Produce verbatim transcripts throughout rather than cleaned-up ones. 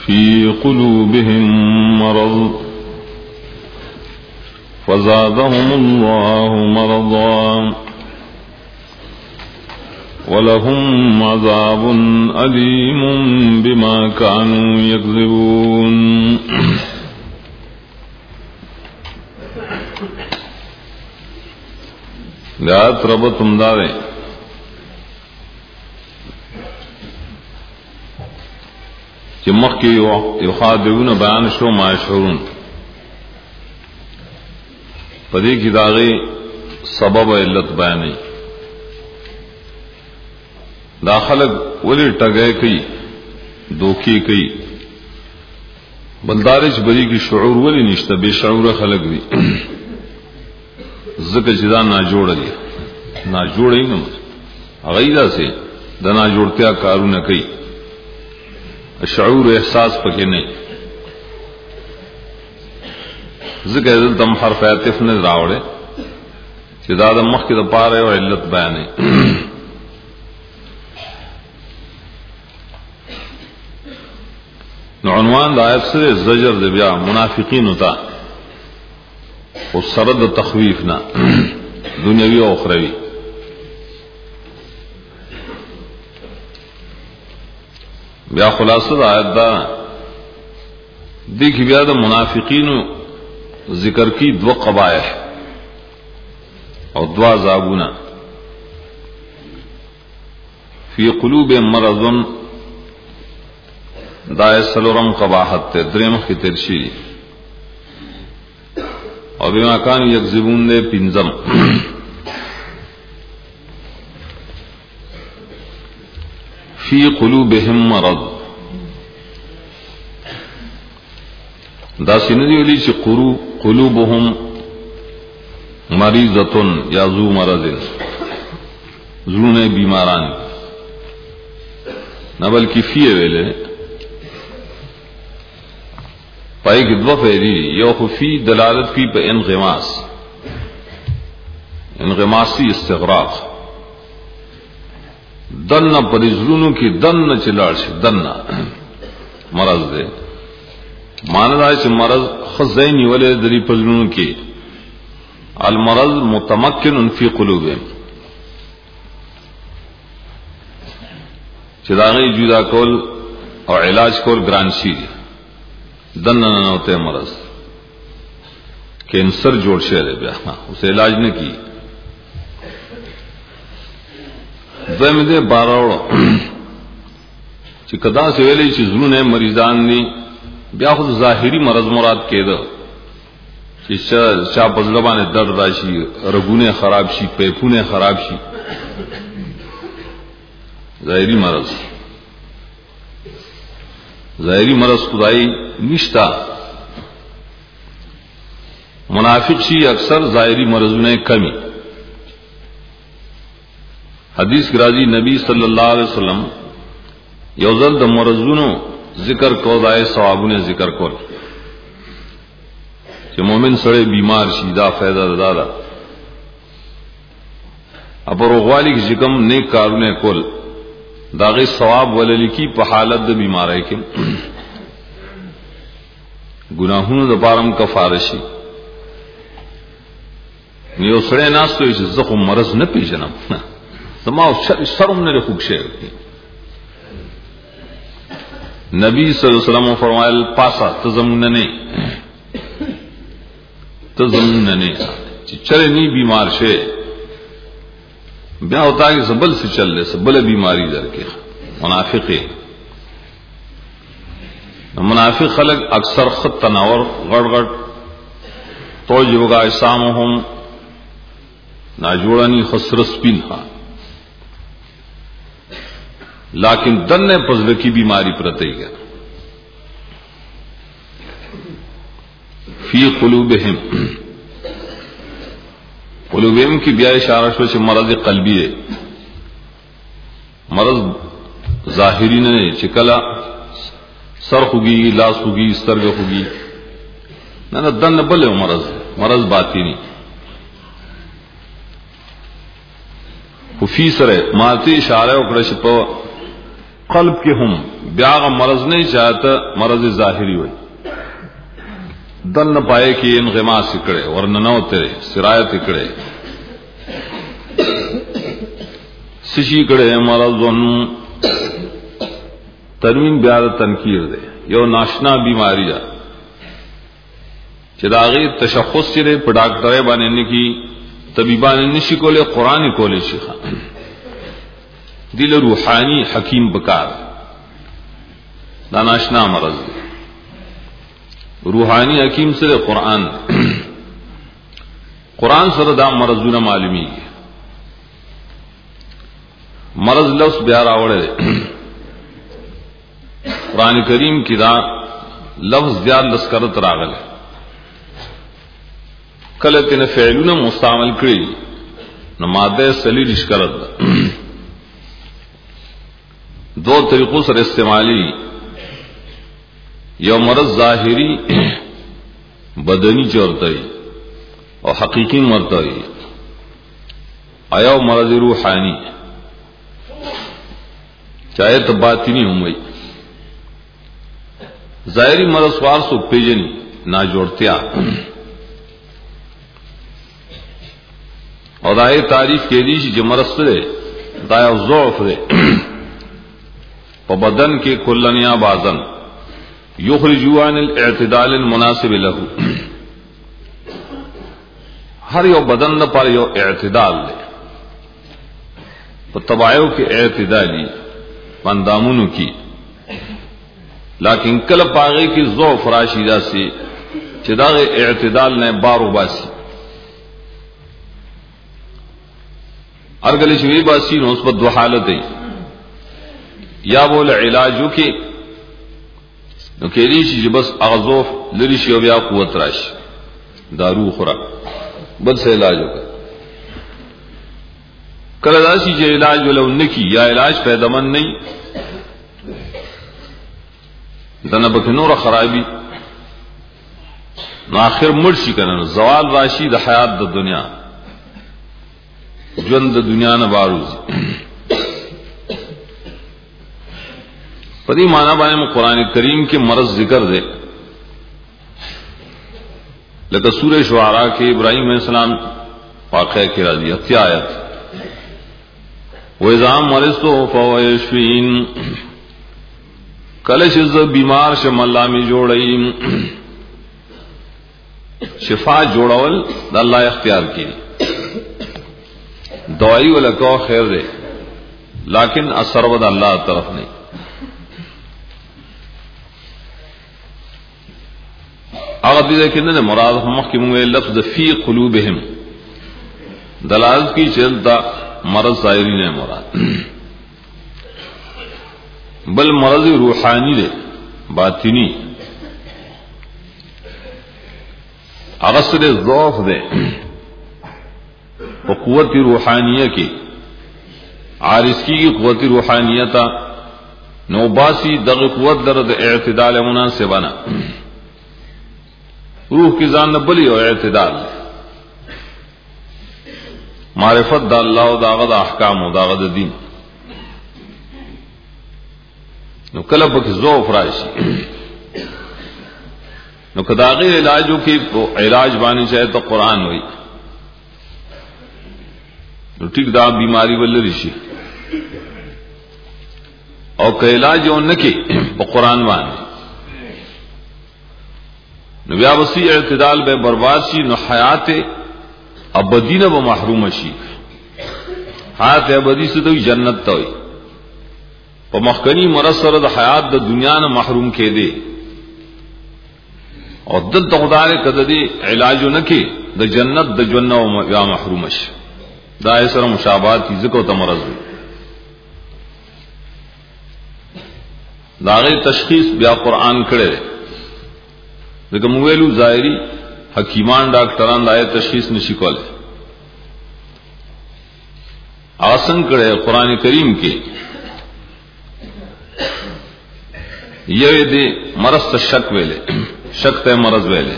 في قلوبهم مرض فزادهم الله مرضا ولهم عذاب أليم بما كانوا يكذبون. لات رب تم دارے چمخ کی یخادعون بیان شو ما یشعرون پدې کې داغه سبب علت بیانې. دا خلق ولی ټګای کوي دوکي کوي بلدارش بری کی شعور ولی نشته بے شعور خلق دي زکه چې دا نه جوړلې نه جوړې نه غیدا سي د نه جوړتیا کارونه کوي شعور احساس پکې نه زکه دلته حرف عطف نه راوړې چې دا د مخ کې د پاره او علت بیانې. نو عنوان د آیت سره زجر د بیا منافقین ہوتا او سره د تخویف نه دنیوي او اخروی. بیا خلاصه د آیت دا دیکھ بیا د منافقین ذکر کی دو قبائح او دو عذابونه فی قلوب مرض دای سلورم قباحت ته دریم کی ترشی او بما کان یکذبون دے پنزم فی قلوبهم مرض. دا سیندی ولی چی قلوبهم مریضتن یا ذو مرض زرون بیماران نہ بلکہ فی ویلے پای کې دو فعلی یو خفی دلالت کی په انغماس انغماسی استغراق دن پرزلونو کې دن چلاړ شي دن مرض ده ماندا چې مرض خزینی ولې دلی پزلونو کې المرض متمکن فی قلوبهم چې دا غي جدا کول او علاج کول ګران شي دن نہ ہوتے مرض کینسر جوڑ شہر بیا اسے علاج نہ کی دویم دے باراوڑا چی کدا سے ویلے چی زنون ہے مریضان نی بیا خود ظاہری مرض مراد کے دا چی چا پزلبان درد راشی رگونے خراب شی پیپونے خراب شی ظاہری مرض ظاہری مرض خدائی نشتا منافق شی اکثر ظاہری مرضوں نے کمی. حدیث کی راضی نبی صلی اللہ علیہ وسلم یوزل د مرضوں ذکر کو دائے ثوابوں نے ذکر کول کہ مومن سڑے بیمار شی دا فائدہ دادا اپر غوالی کی جکم نیک کارونه کول داغی ثواب وللی کی په حالت د بیماری کې گناہونو د پارم کفاره شي. نیو سره ناستو چې زخم مرض نه پیژنم زما شرم نه خوښ شي. نبی صلی الله علیه وسلم فرمایل پاسا تزمون نه تزمون نه چې چره نی بیمار شه بیا ہوتا ہے کہ زبل سے چل رہے سبل بیماری در کے منافق منافق خلق اکثر خط تناور غڑ غڑ تو جوگا اسامهم ناجوڑانی خسرس پینہا لیکن دن پزل کی بیماری پرتے گا فی قلوبہم قلوبہم کی بیا اشارہ شو چې مرض قلبی ہے مرض ظاہری نے چکلا سر خوگی لاس خوگی سترگ خوگی نہ نہ دن بل مرض مرض باطنی خفی سره ماته اشاره وکړه چې په قلب کې هم بیا غ مرض نه چاته مرض ظاهری وي دن پائے کې انغماس کړي ورننو ته سرایت کړي سشي کړي مرضون تنوین بیا تنکیر ده یو ناشنا بیماری ده چې داغه تشخص لري په ډاکټر باندې نه کی طبيبان نشي کوله قرآن کوله شي دل روحانی حکیم بکار دا ناشنا مرض ده روحانی حکیم سره قرآن قرآن سره دا مرضونه معلومی مرض لفظ بیا راوړل قرآن کریم کی دا لفظ زیاد لسکرت راغل کله تن فعلونه مستعمل کړی نو ماده سلی رشکرت دو طریقوں سره استعمالی یو مرض ظاهری بدنی چورتای او حقیقی مرتای ایو مرض روحانی چاہے تو باطنی ہوئی ظاہری مرض سوار سو پیجنی نہ جوڑتیا اور دائے تعریف کے دیشی جو مرض دے دایا ضعف دے بدن کے کلنیا بازن یخرجو عن الاعتدال المناسب له ہر یو بدن نہ پر یو اعتدال دے تو تبایو کے اعتدالی پندامونو کی لیکن کل پاغے کی ضعف راشدہ سے چداغ اعتدال نے بارو باسی ارگل شوی باسی نو اس پر دو حالت ہے یا بول علاجو کی نو کېدی شي چې بس اغزوف لری شي او بیا قوت راشي دارو خورا بل څه علاج وکړه کله داسي چې علاج ولو نکی یا علاج پیدامن نه دنه به نور خرابي نو اخر مرشي کنه زوال راشي د حیات د دنیا ژوند د دنیا نه باروز پدی معنی باندې قرآن کریم کے مرض ذکر دے لکه سورہ شعراء کے ابراہیم علیہ السلام واقعہ کی راضی اتی آیت وَإِذَا مَرِضْتُ فَهُوَ يَشْفِينِ کلش ز بیمار شم اللہ می جوڑئی شفا جوڑول د الله اختیار کی دوائی ولکو خیر دے لیکن اثر ود اللہ طرف نہیں اگر دې کې نه مراد هم کې موږ لفظ فی قلوبهم دلالت کی چلتا مرض ظاهری نه مراد بل مرض روحانی دے باطنی اغسر ضعف دے و قوت روحانیہ کی عارض کی قوت روحانیہ تا نوباسی دغ قوت درد اعتدال مناسبانا روح کی ځان نه بلی او اعتدال معرفت د الله او داغه د احکام او داغه د دین نو کله به ضعف راشي نو کداغه علاجو کې علاج باندې چاہے تو قرآن وای نو ٹھیک دا بیماری ولري شي او که علاج اونکه په قرآن باندې نو بیا وسی اعتدال به برباد شي نو حیات ابدی نه به محروم شي حیات ابدی څه دوی جنت ته وي په مخکنی مرسره د حیات د دنیا نه محروم کېده او د خدای کده دی علاج نه کې د جنت د جنت او یا محروم شي دا سره مشابهت ذکر ته مرز داغه تشخیص بیا قرآن کړي دغه مویلو ظاهری حکیمان ډاکټران دای تشخیص نشي کولای آسن کړي قرآن کریم کې یوه دې مرض شک ویلې شک ته مرض ویلې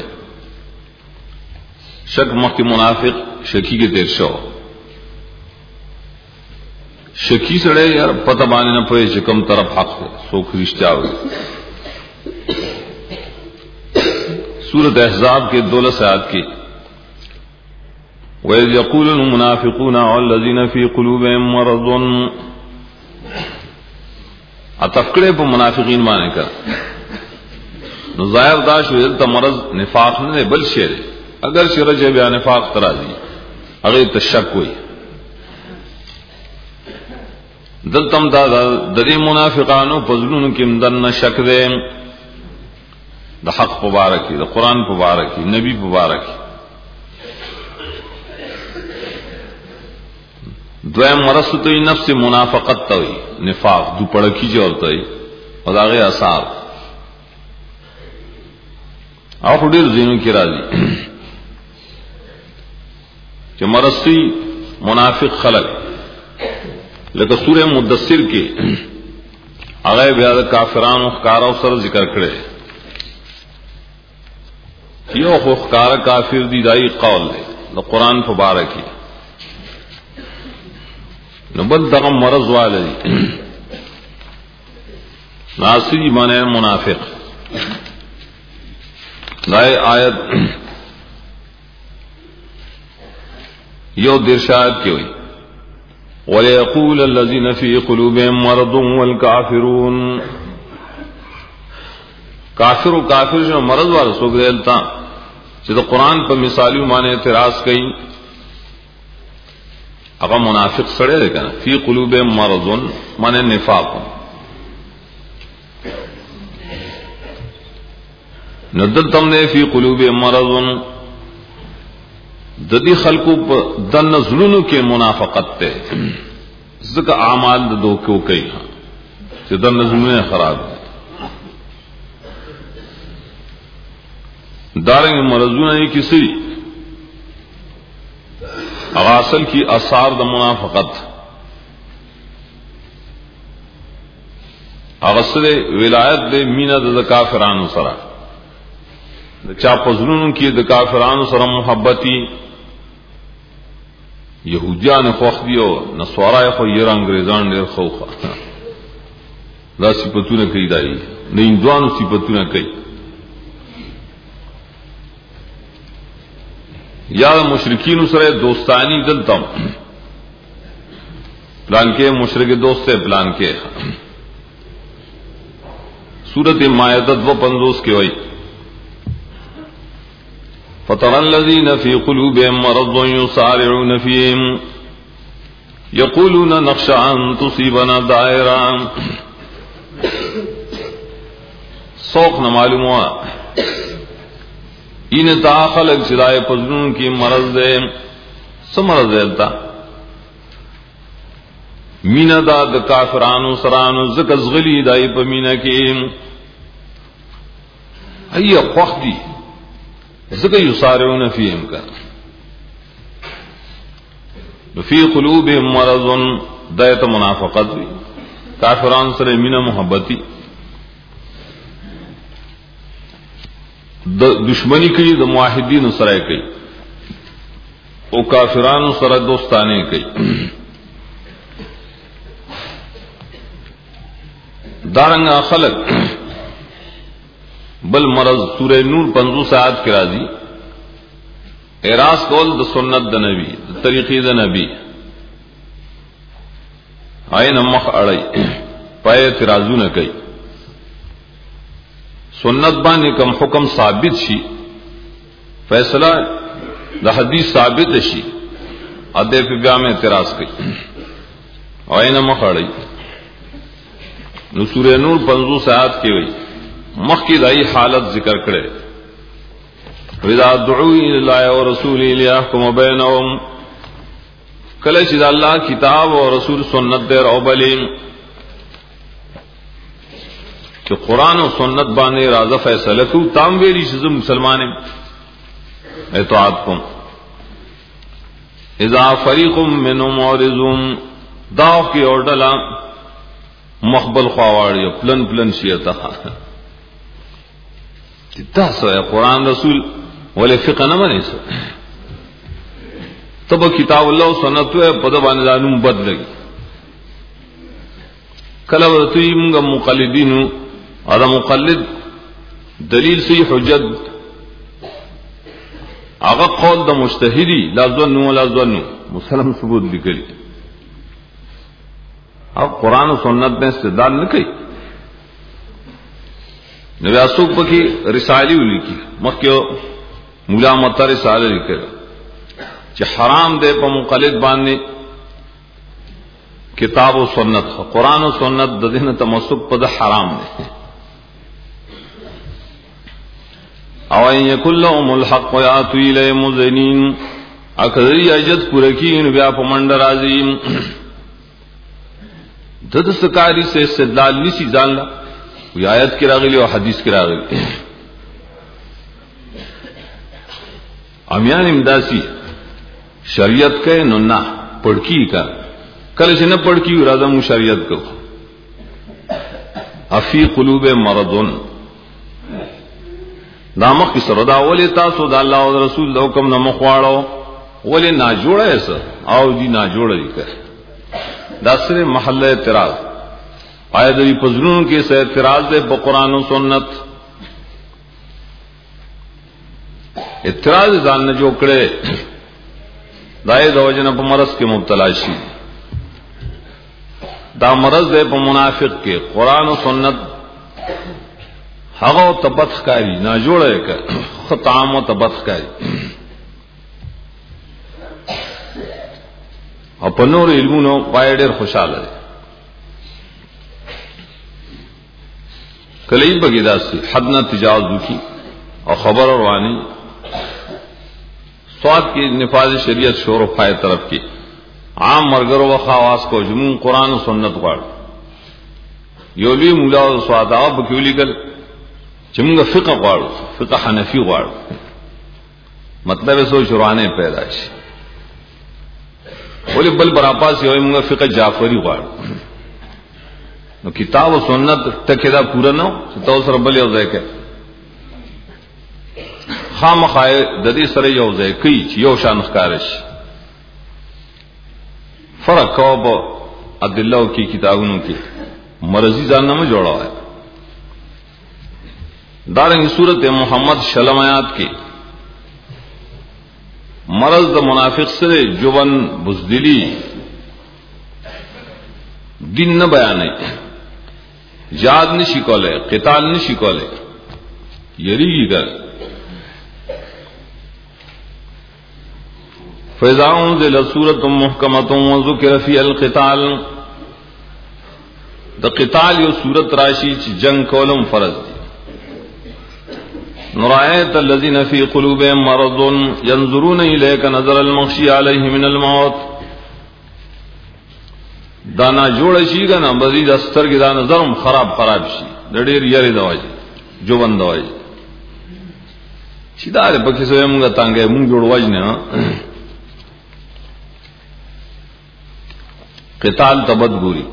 شک مخکې منافق شکی کې تیر شو شکی سڑے یار پتہ باندې نه پوهې چې کوم طرف حق ہے څوک رښتیا وایي. سورۃ احزاب کے دولس آیات کی وَإِذْ يَقُولُ الْمُنَافِقُونَ وَالَّذِينَ فِي قُلُوبِهِم مَّرَضٌ اتفکڑے په منافقین باندې کړ نو ظاهر دا شو دلته مرض نفاق نه بل شی دی. اگر شرج بیا نفاق ترازی هغه تشک وي دلتم دا د دې منافقانو په ځلونو کې مدن شک دی د حق مبارکي د قران مبارکي نبی مبارکي. دویم مرض ته نفس منافقت ته وي نفاق دو پړکی جوړته وي او داغه اثر او ډیر زینو کې راځي چې مرضی منافق خلق لکه سورہ مدثر کې هغه بیا د کافرانو ښکارا سره ذکر کړي. یو خو ښکارا کافر دی دای قول دی د قران مبارکي نو بل دغه مرض والي ناصری معنی منافق. دای آیت یو درشاد کی ہوئی وَلَيَقُولَ الَّذِينَ فِي قُلُوبِهِم مَّرَضٌ وَالْكَافِرُونَ کافر و کافر جو مرض والا سوګ دیلتا چې د قران په مثالیو باندې اعتراض کوي هغه منافق سره دی کنه. فی قلوبهم مرض معنی نفاق ندل تم نے فی قلوبهم مرض د دې خلقو په د نزلونو کې منافقت ته ځکه اعمال د دوکو کوي چې د نزلونه خراب دارنګ مرضونه یې کیسي اغاصل کی اثار د منافقت اغاصل ولایت د مینا د کافرانو سره د چا پزړونو کې د کافرانو سره محبتي يهوديان خوخ دیو نصارا خو یې انګريزان ډېر خوخه دا صفاتونه کوي دای نه اندوانو صفاتونه کوي یا مشرکین سره دوستانی دلتم پلان کے مشرک دوست ہے پلان کے. سورۃ مائدہ دو پندوس کے وئی فَتَرَى الَّذِينَ فِي قُلُوبِهِم مَّرَضٌ يُسَارِعُونَ فِيهِمْ يَقُولُونَ نَخْشَىٰ أَن تُصِيبَنَا دَائِرَةٌ سوق نہ معلوم ہوا ان داخل اجرائے پزنون کی مرض دے سمرض دیتا مینا دا د کافرانو سرانو زکه زغلی دای په مینا کې اي خوخ دي زکه یسارعون فیهم کا فی قلوبهم مرض دایته منافقت وی کافرانو سره مینا محبتي د دشمنی کوي د موحدین سره کوي او کافرانو سره دوستانه کوي. دارنګ خلق بل مرض سورہ نور پنځوس آیات کې راځي اعراض کول د سنت د نبی د طریقې د نبی عین مخ اړای پای اعتراضونه کوي سنت باندې کوم حکم ثابت شي فیصلہ د حدیث ثابت شي اده په بیا میں اعتراض کوي عین مخ اړای نو سورہ نور پنځوس آیات کې وایي مخ کی دای حالت ذکر کړي اذا دعوا الى الله ورسوله ليحكم بينهم کله چې الله کتاب او رسول سنت دې او بلین کہ قرآن و سنت بانے راضا فیصلہ کو تام ویلی شز مسلمان اطاعت کم اذا فریق منهم معرضون داو کی اور ڈلا مخبل خواواری پلن پلن شیعتا تاسو ہے قرآن رسول ولی فقہ نہ بنے سو تب کتاب اللہ و سنت ہے پدبان دانوں بد لگی کله ورته موږ مقلدینو دا مقلد دلیل سی حجت هغه قول د مجتهدی لا ظن ولا ظن مسلم ثبوت لیکلی او قرآن و سنت نے استدلال نه کوي نو اسوک پکې رسالی ولیکي مکه مولا مت رساله لیکل چې حرام ده په مقلد باندې کتاب و سنت قرآن و سنت د دین تمسک په حرام ده او ان یکل لهم الحق یاتوا الی مذنین اکذری اجت پرکین بیا په منډ راځي د دستکاری سے استدلال نسی ځانلا وی آیت کی راغلی او حدیث کی راغلی امیان امداسی شریعت کے نو نہ پڑکی کا کل سے نہ پڑکی راځم شریعت کو افی قلوب مرضون دامخ کی سردا ولی تاسو د الله او رسول حکم نه مخواړو ولی نا جوړه ایسا او دی نا جوړه دي دا سره محل اعتراض آیا دی پزرون کې سه اعتراض ده په قران او سنت اعتراض ځان نه جوړ کړي دای د وجنه په مرض کې مبتلا شي دا مرض ده په منافق کې قران او سنت هغه تبت کاری نا جوړه ک ختم او تبت کاری او په نور علمونو پای ډېر خوشاله دي کله یې بګی داسي حد نه تجاوز وکي او خبر رواني سواد کې نفاذ شریعت شور او پای طرف کې عام مرګرو و خواص کو جمون قران او سنت غواړ یو لوی مولا او سوادا په کې ولیکل چې موږ فقہ غواړو فقہ حنفي غواړو مطلب سو شروانه پیدا شي ولی بل براپاس یو موږ فقہ جعفری غواړو نو کتاب او سنت تکدا پورا نو چې تاسو سره بل یو ځای کې خامخای د دې سره یو ځای کوي چې یو شان ښکارش فرق کوب ادله کې کتابونو کې مرضی ځان نه جوړاوه دارنګ سورته محمد شلم آیات کې مرض د منافق سره جوبن بزدلی دین نه بیانې یاد نشي کوله قتال نشي کوله یریږي ګر فَإِذَا أُنزِلَتْ سُورَةٌ مُحْكَمَةٌ وَذُكِرَ فِيهَا الْقِتَالُ د قتال یو سورت راشي چې جنگ کولم فرض دي نرایت الذین فی قلوبهم مرض ينظرون الیک نظر المغشی علیه من الموت دانا جوړ شي کنه مزید استر کې دا نظرم خراب خراب شي د ډېر یاري دواجی جو بندوي چې دا په کې سوې موږ تانګې موږ جوړ واجنه قتال تبد ګوري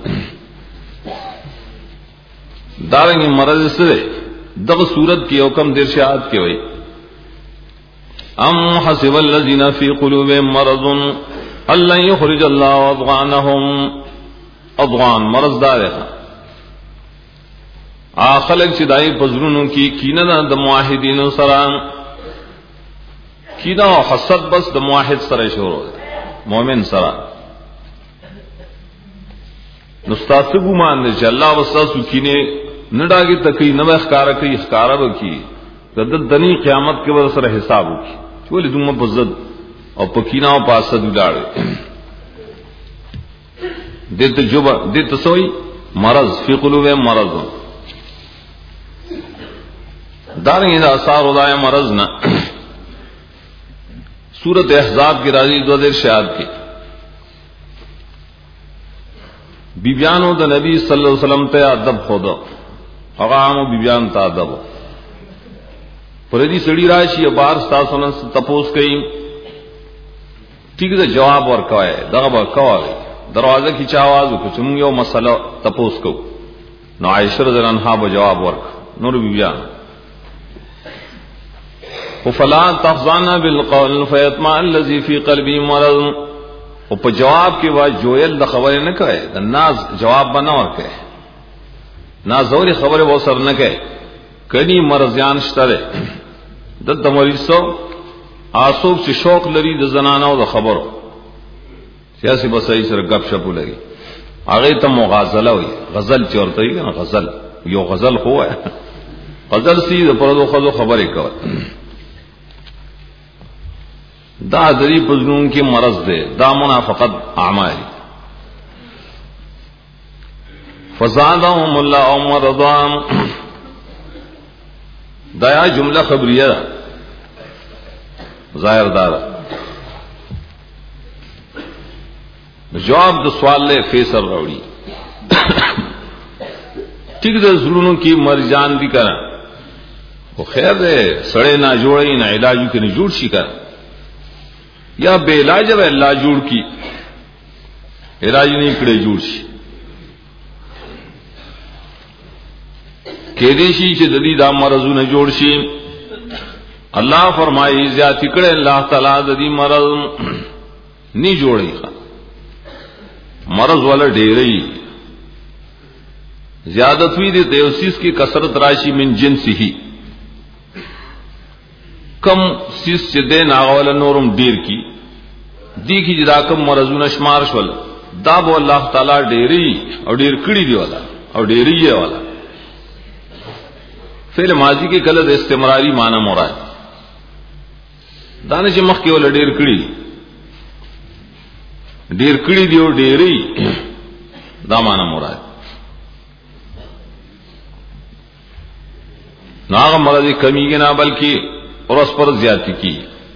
دارنګ مرض سره دغه صورت کې حکم درشاد کې وای ام حسب الذين في قلوبهم مرض الا يخرج الله اضغانهم اضغان مرض دار اخلق چې دای پزرونو کې کینه د موحدینو سره کینه او حسد بس د موحد سره شروع مؤمن سره نو تاسو ګمان دي چې الله وساسو کینه نډاګي تکي نو ښکارا کوي ښکارا وکي د دني قیامت کې ور سره حساب وکي ولې دومره بزد او پکینا او پاسد ولاړ دته جوبا دته سوئی مرض فی قلوبهم مرض دارنګ دا اثار ولای مرض نه سورۃ احزاب کی راضی دو در شاد کی بیبیانو د نبی صلی الله علیه وسلم ته ادب خدا هغه عامو بیبیان ته ادب پردي سړي راشي بار تاسو نن تپوس کوي ٹھیک ده جواب ورکوي دغه ورکوي دروازه کی چا आवाज وکړي چې موږ یو مسله تپوس کو نو عائشہ رضی الله عنها به جواب ورک نور بیبیان فلا تحزن بالقول فيطمع الذي في قلبه مرض او په جواب کې وا جویل د خبرې نه کوي د ناز جواب بنا ورکړي نازوري خبره و سر نه کوي کني مرزيان شته د تمریسو آسوب چې شوق لري د زنانو د خبرو سیاسي بسای سره غب شپ لګي هغه ته مغازله وي غزل چورته وي نه غزل یو غزل خو غزل سي د پردو خزو خبرې کوي دا دری پزنون کې مرض ده دا منافقت اعمال فزادهم الله مرضا دا جمله خبریه ظاهر دار جواب د سوال له فیصل راوړي ٹھیک ده زلونو کې مرجان دي کړه خو خیر ده سړی نه جوړي نه علاج کې نه جوړ شي کړه یا بے علاج به الله جوړ کی علاج نه کړي جوړ شي کې دې شي چې د دې دا مرزونه جوړ شي الله فرمایي زیات کړه الله تعالی د دې مرض نه جوړي مرض ولا ډېرې زیادت وی دي دیوسیس کی کثرت راشی من جنسه کم سیس چې د ناغول نورم ډیر کی دی کی جدا کم مرزونه شمار شول دا به الله تعالی ډېری او ډیر کړي دی والا او ډېری یې والا فعل ماضی کې کله د استمراری معنی مراد دانه چې مخ کې ول ډیر کړي ډیر کړي دی او ډېری دا معنی مراد ناغ مرض کمی کے نہ بلکہ ورس پر زیادتی کی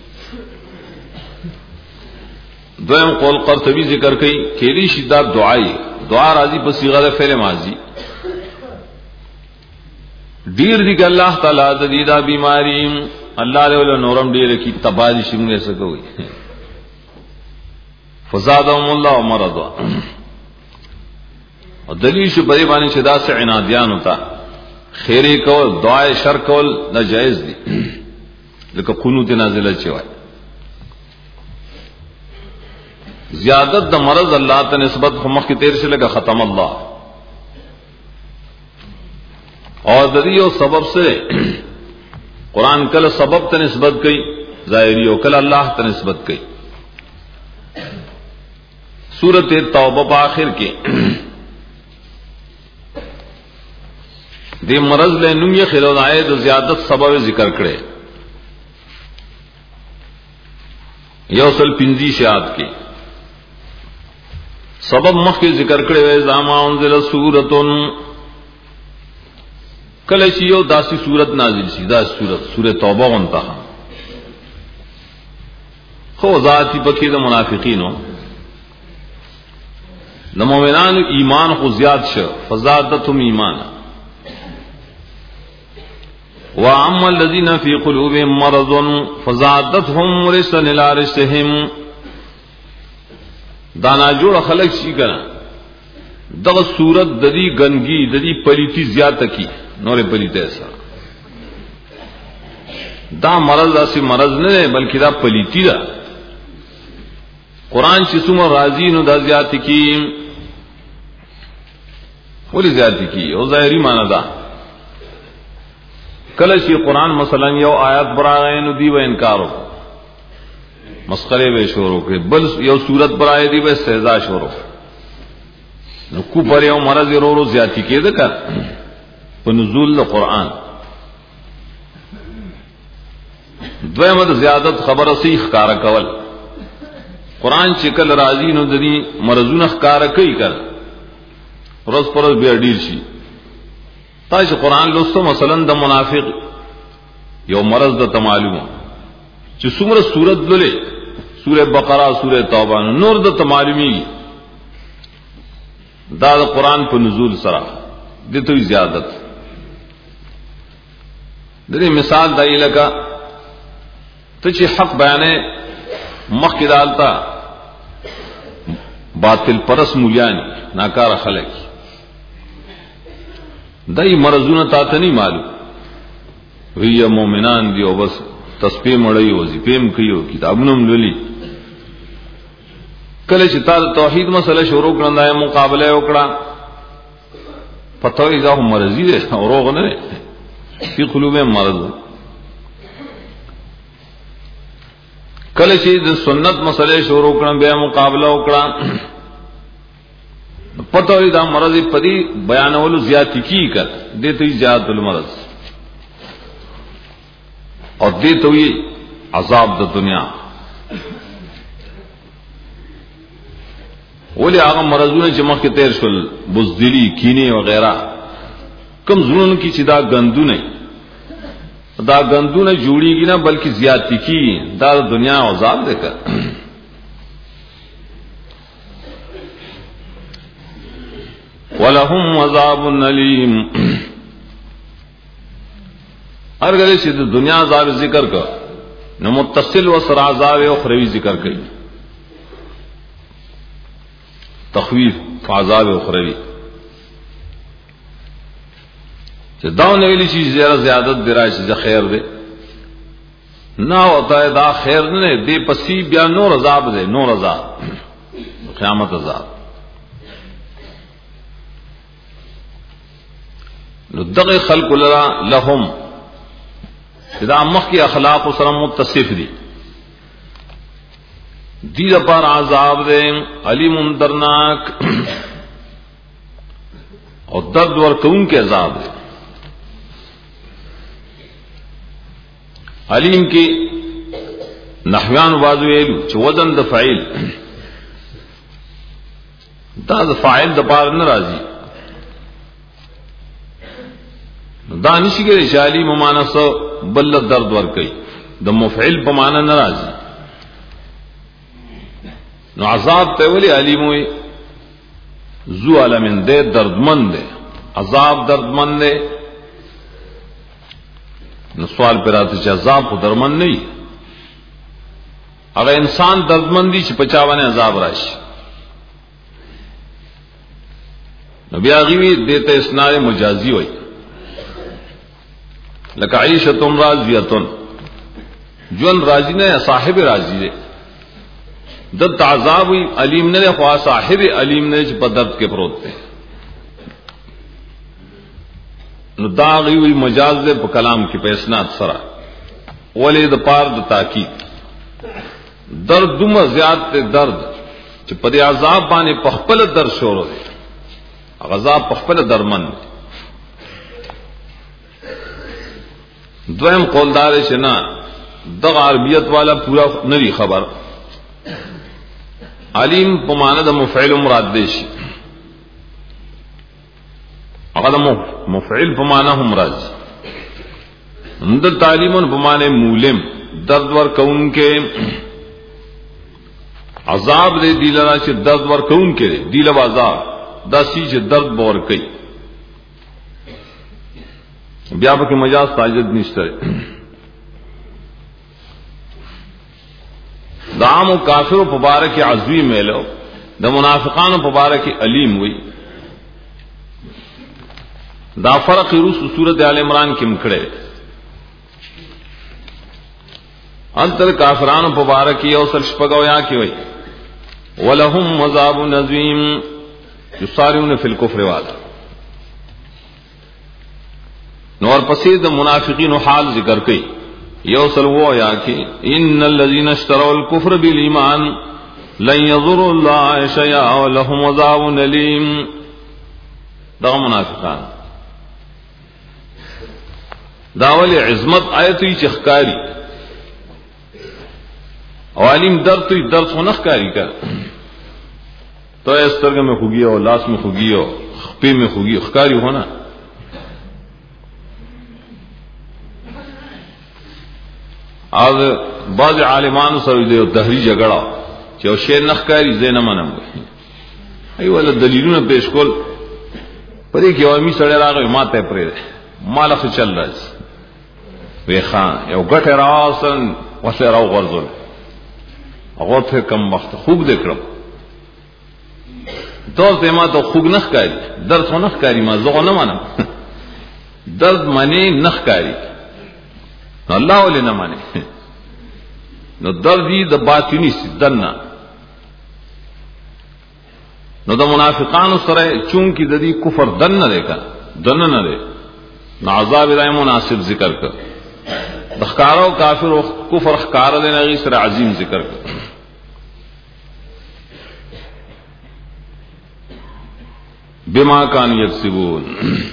دویم قول قرطبی ذکر کئی کیری شدت دعائی دعا راضی پر صیغہ فعل ماضی دیر دی کہ اللہ تعالی دیدہ بیماری اللہ علیہ وسلم نورم دیر کی تبادی شروع ایسا کوئی فزادهم اللہ مرضا اور دلیل شو بری بانی شدہ سے عنادیان ہوتا خیری کول دعای شر کول ناجائز دي لکه قنوت نازله چوي زیادت د مرض الله ته نسبت خو مخ کی تیر سے لگا ختم الله اور د دې سبب سے قران کله سبب ته نسبت کوي ظاهری او کله الله ته نسبت کوي سورۃ توبہ په اخر کې دی مرض لے نوم یہ خلون آئے تو زیادت سبب ذکر کرے یوصل پنجی شاعت کے سبب مخ کے ذکر کرے وے زاما انزل سورتن کله چې یو داسي صورت نازل شي دا صورت سورۃ توبہ وانتها خو ذاتی پکې د منافقینو د مؤمنانو ایمان خو زیات شو فزادتهم ایمانا وَأَمَّا الَّذِينَ فِي قُلُوبِهِم مَّرَضٌ فَزَادَتْهُمْ رِجْسًا إِلَىٰ رِجْسِهِمْ دانا جوړ خلق شي کنه دغه صورت د دې ګنګي د دې پلیتی زیاته کی نورې پلیته سره دا مرض داسې مرض نه بلکې دا پلیتی ده قران چې څومره راضی نو دا زیات کی ولې زیات کی او ظاهري معنی ده کله چې قران مثلا یو آیات برائے نو دی و انکارو مسخره به شروع کړي بل یو صورت برائے دی و استهزاء شروع نو کو پر یو مرض ورو زیاتی کېده کا په نزول القرآن دویمه زیادت خبره سي ښکارا کول قران چې کله راځي نو د دې مرزونه ښکارا کوي کړ روز پر روز بیا ډیر شي تاسو قران لوستو مثلا د منافق یو مرض د معلومه چې څومره سورۃ لولې سورۃ بقره سورۃ توبه نور د معلومي دا د قران په نزول سره د توي زیادت د دې مثال دای لکه ته چې حق بیانې مخکې دالتا باطل پرس مولیان ناکار خلک دای مرزونه تا ته نه معلوم وی مومنان دی او بس تسبیح مړی وظیفم کیو کتابونو ملولي کله چې تا توحید مسله شروع کړندای مقابله وکړه فتوی دا هم مرضی دے اور روغ نہ فی قلوب مرض. کله چې د سنت مسئلے شروع کړم بیا مقابله وکړه پته وي دا مرض پدی بیانولو زیاتی کی کړ دته زیات المرض او دته وی عذاب د دنیا. ولی هغه مرضونه چې مخکې تیر شول بزدلی کینه وغیرہ کم زړونو کې چې دا غندونه دا غندونه جوړیږي نه بلکې زیاتی کی دا دنیا عذاب ده کړ. ولهم عذاب الیم ارګل چې د دنیا عذاب ذکر کړ نو متصل و سر عذاب اخروی ذکر کړي تخویف عذاب اخروی چې دا نه ویلي چې زیاده زیادت درای چې خیر ده نه ہوتا ہے دا خیر نه دی پسی بیا نور عذاب ده نور عذاب قیامت عذاب. نو دغه خلق لرا لهم دا مخ کی اخلاق سره متصف دي دی پر عذاب دے علیم درناک اور درد ورکون کے عذاب دے. علیم کی نحویان بازو ایلو چھ وزن د فعیل دا د فاعل د پار ناراضی دا نشی کې شالی ممانه سو بل درد ور کوي د مفعل په معنا ناراضی نو عذاب ته ولی علیم وي ذو علمن دے دردمند دے عذاب دردمند دے. نو سوال پر آتے چې عذاب خو درمند نہیں اگر انسان دردمندی چې پچاوانے عذاب راشي نو بیا غوی دیتے اسناد مجازی ہوئی لکه عیشتم راضیتن جون راضی نے صاحب راضی دے دد عذاب علیم نے خواہ صاحب علیم نے چې په درد کې پروت دے نو دا غوی مجاز دے په کلام کې په اسناد سره ولې د پار د تاکید درد دومره زیات ته درد چې په دې عذاب باندې په خپل در شروع دي عذاب په خپل درمن. دویم قولدار چې نه دغه عربیت والا پورا نری خبر علیم په معنا د مفعول مراد دی شي هغه د مفعول په معنا هم راځي د تعلیمون په معنا مولم درد ور کون کې عذاب دې دی لرا چې درد ور کون کې دی له عذاب دا سی چې درد بور کوي بیا په مجاز تاجد نشته. د عام او کافر مبارک عظیم ملو د منافقانو مبارک علیم وی دا فرق روس سورۃ آل عمران کې مکړه انتر کافرانو مبارک او سل شپګو یا کې وی ولهم عذاب عظیم یصارعون فی الکفر والا. نور پسید منافقین حال ذکر کئی یوصل وہ یا کہ ان الذين اشتروا الكفر بالایمان لن يضروا الله شيئا ولهم عذاب الیم. دا منافقان داول عظمت آیتوی چخکاری او علیم درد توی درد خونخکاری کا تو استرگ میں خوگی ہو لاس میں خوگی ہو خپی میں خوگی خکاری ہونا آج بعض عالمان سره دې دهری جګړه چې او شی نخکاری زین منم ای ول دلیلونه پیش کول پدې کې عوامي سره راغی ماته پرې مال خو چل راځي وی خان یو ګټه راوسن وسه راو غرزول هغه ته کم وخت خوب دکړم دوست ما ته خوب نخکاری درد خو نخکاری ما زغ نه منم درد معنی نخکاری الله ولې نه مانی نو دردی د باطنی دنه نو د منافقانو سره چون کی د دې کفر دنه ده دنه نه دی نو عذاب دای مناسب ذکر کړ د ښکارو کافر او کفر ښکار دی نه سره عظیم ذکر کړ بما كانوا يكسبون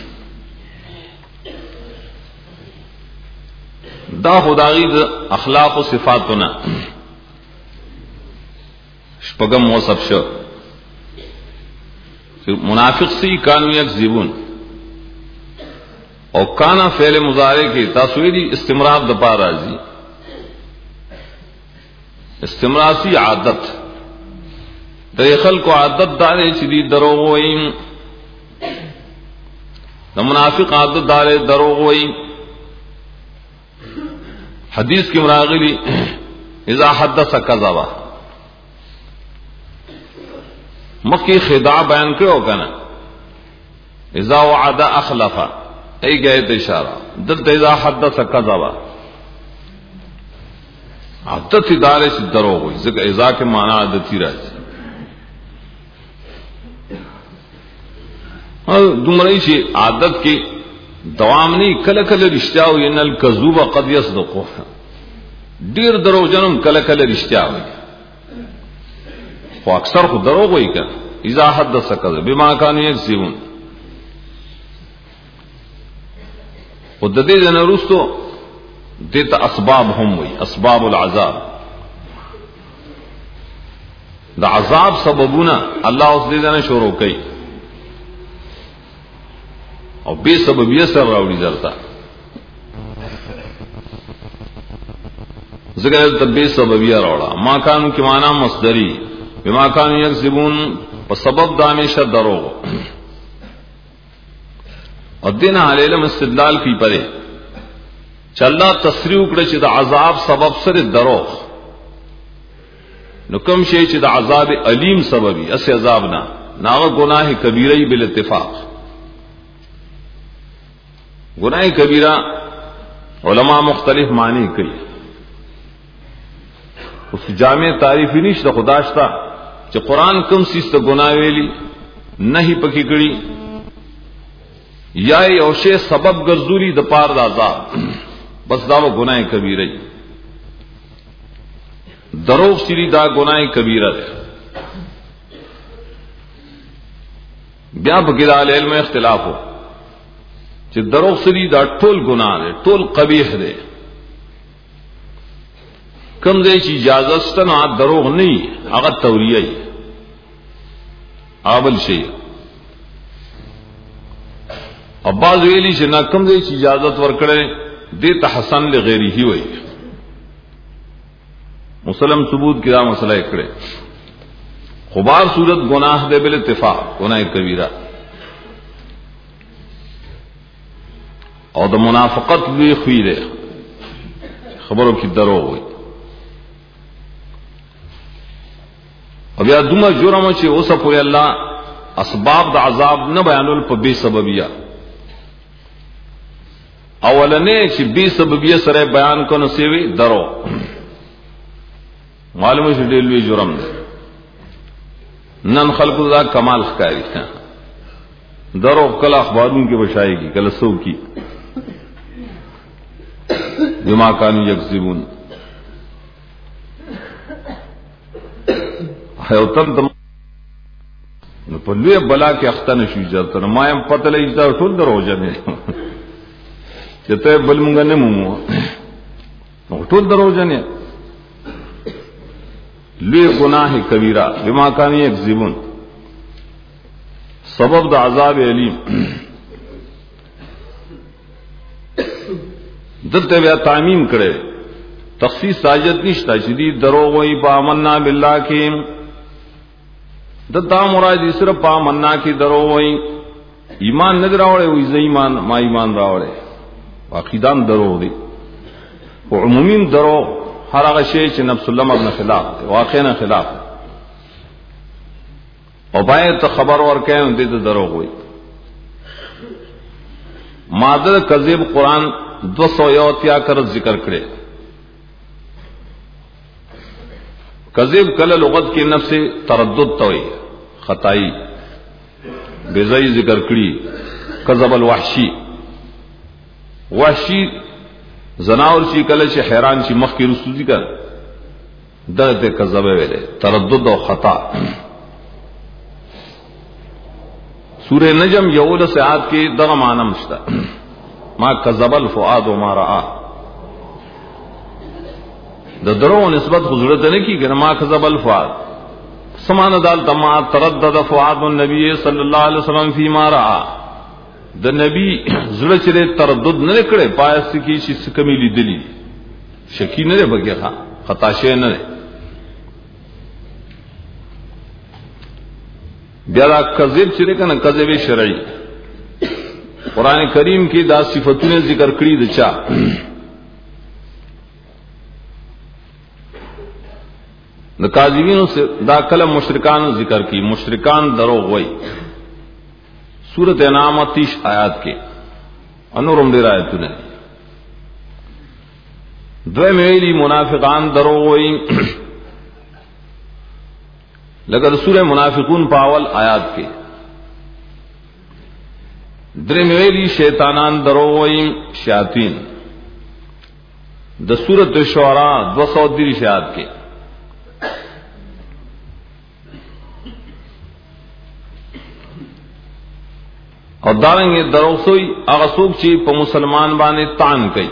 دا خدای د اخلاق او صفاتونه شپږم موصف شو منافق سی کانو یکذبون او کانا فعل مضارع کی تصویری استمرار د پار راځي استمرار سی عادت د خلکو عادت دار چې دی دروغ وایي د منافق عادت دار دروغ وایي حدیث کی مراغلی اذا حدث کذب مکی خداع بیان کړو کنه اذا وعد اخلف ای گئے ته اشاره دلته اذا حدث کذب عادت دار سے دروغ وایي ځکه اذا کې معنی عادت راځي او دومره شي عادت کې دوام نه کله کله رښتیا وي ان الکذوب قد يصدق ډیر درو جنم کله کله رښتیا وي خو اکثر خو دروغ وایي کنه اذا حدث کذب بما كانوا يكسبون او د دې جن وروستو دته اسباب هم وي اسباب العذاب د عذاب سببونه الله اوس دې نه شروع کوي او بے سبب یہ سر راوڑی درتا ذکر بے سبب یہ راوڑا ما کانو کی معنی مصدری بما کانو یکسبون و سبب دامیشہ دروغ اور دین علی علم استدلال کی پرے چا اللہ تصریح اکڑے چا دا عذاب سبب سر دروغ نکم شئی چا دا عذاب علیم سببی اس عذابنا ناغ گناہ کبیرہی بالاتفاق گناہ کبیرہ علماء مختلف معنی کئی اس کی جامع تعریفی نیش دا خداشتا کہ قرآن کم سیز تا گناہ ویلی نہیں پکی کری یا یوشے سبب گرزوری دا پار دا عذاب بس دا وہ گناہ کبیرہ دروغ سری دا گناہ کبیرہ دے بیا بکر آل علم اختلاف ہو چې دروغ سری دا ټول ګناه دی ټول قبیح دی کوم ځای چې اجازه شته نو دروغ نه هغه توریه ای اول شی اباظ ویلی چې نا کوم ځای چې اجازه ورکړي دې ته حسن لغیره وي مسلم ثبوت کړه مسله کړه خبار صورت گناہ دے بل اتفاق گناہ کبیرہ اور دا منافقت بھی خوی دے خبروں کی دروغ ہوئی اب یا دوما جرم چھ اوسا پوری اللہ اسباب دا عذاب نہ بیانول پا بے سببیہ اولنے چھ بے سببیہ سرے بیان کنو سیوی درو معلوم ہے ڈیلوی جرم دے نن خلق دا کمال خکاری درو کل اخباروں کی بشائی کی کل سو کی بما كانوا يكذبون حیوتن تم نو په لوی بلا کې اختن شو جرته ما يم پته لې دا ټول درو جنې چې ته بل مونږ نه مو نو ټول درو جنې لوی گناہ کبیرہ بما كانوا يكذبون سبب د عذاب علیم دلته بیا تعمیم کړي تخصیص ساجد نشتا شدید دروغ وی پامنا بالله کې دتا مراد صرف پامنا کې دروغ وی ایمان نه دراوړې وی ز ایمان ما ایمان راوړې عقیدان دروغ دي او عمومي دروغ هر هغه شی چې نفس الله مبن خلاف واقع نه خلاف او باید خبر ورکې دې دروغ وی ماده کذب قرآن دو سو یوتیا کر ذکر کرے کذب کل لغت کی نفس تردد توئی خطائی بیزائی ذکر کری کذب الوحشی وحشی زناور شي کله چې حیران شي مخ کې رسوزی کړ دغه کذب ویلې تردد او خطا. سورہ نجم یول سعاد کې دغه معنی مشته ما کذب الفؤاد وما رأى د درو نسبت حضرت نه کی ګر ما کذب الفؤاد سمان دال تما تردد فؤاد النبي صلی الله علیه وسلم فيما رأى د نبی زړه چې تردد نه کړي پایست کی چې کمی لیدلی شکی نه بګه خطا شي نه بیا دا کذب چې کنه کذب شرعي قران کریم کې دا صفاتونه ذکر کړی د چا د کاذبینو سے دا کلم مشرکان ذکر کی مشرکان دروغ وای سورۃ انعام تیس آیات کې انورم ډیر آیتونه دوی ویلي منافقان دروغ وای لکه سورہ منافقون پاول آیات کې درې ویلي شیطانان دروغ وای شیاطین د سورۃ الشعراء دو سو تیس آیات کې او دارنګ دروغوي هغه څوک چې په مسلمان باندې تان کوي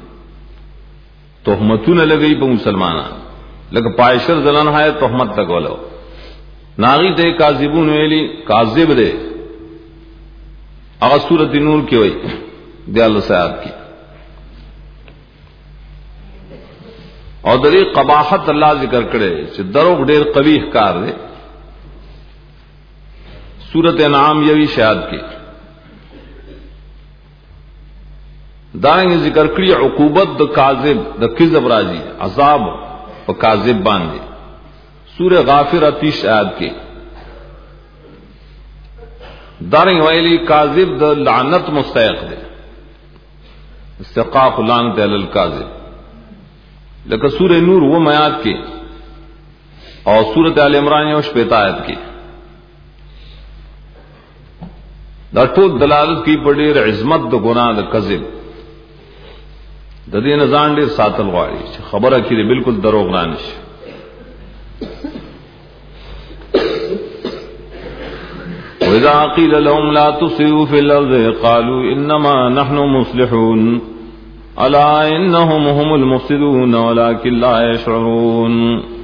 تهمتونه لګي په مسلمانانو لکه پایشر زلن ہے تهمت لګولو ناغي ته کاذبون ویلي کاذب دے هغه سورۃ نور کې وای دی الله صاحب کې او دغه قباحت الله ذکر کړي چې دروغ ډېر قبیح کار دی سورۃ انعام یوي شاد کې دارنګ ذکر کړی عقوبت د کاذب د کذب راځي عذاب او کاذب باندې سورہ غافر اتیش آیات کې دارنګ ویلي کاذب د لعنت مستحق دی استحقاق لعنت علی الکاذب لکه سورہ نور و آیات کې او سورۃ آل عمران یو شپږ آیات کې دا ټول دلالت کوي په ډېر عظمت د ګناه د کذب د دې نه ځان ډېر ساتل غواړي چې خبره کړي بالکل دروغ نه نشي. وَإِذَا قِيلَ لَهُمْ لَا تُفْسِدُوا فِي الْأَرْضِ قَالُوا إِنَّمَا نَحْنُ مُصْلِحُونَ أَلَا إِنَّهُمْ هُمُ الْمُفْسِدُونَ وَلَكِنْ لَا يَشْعُرُونَ.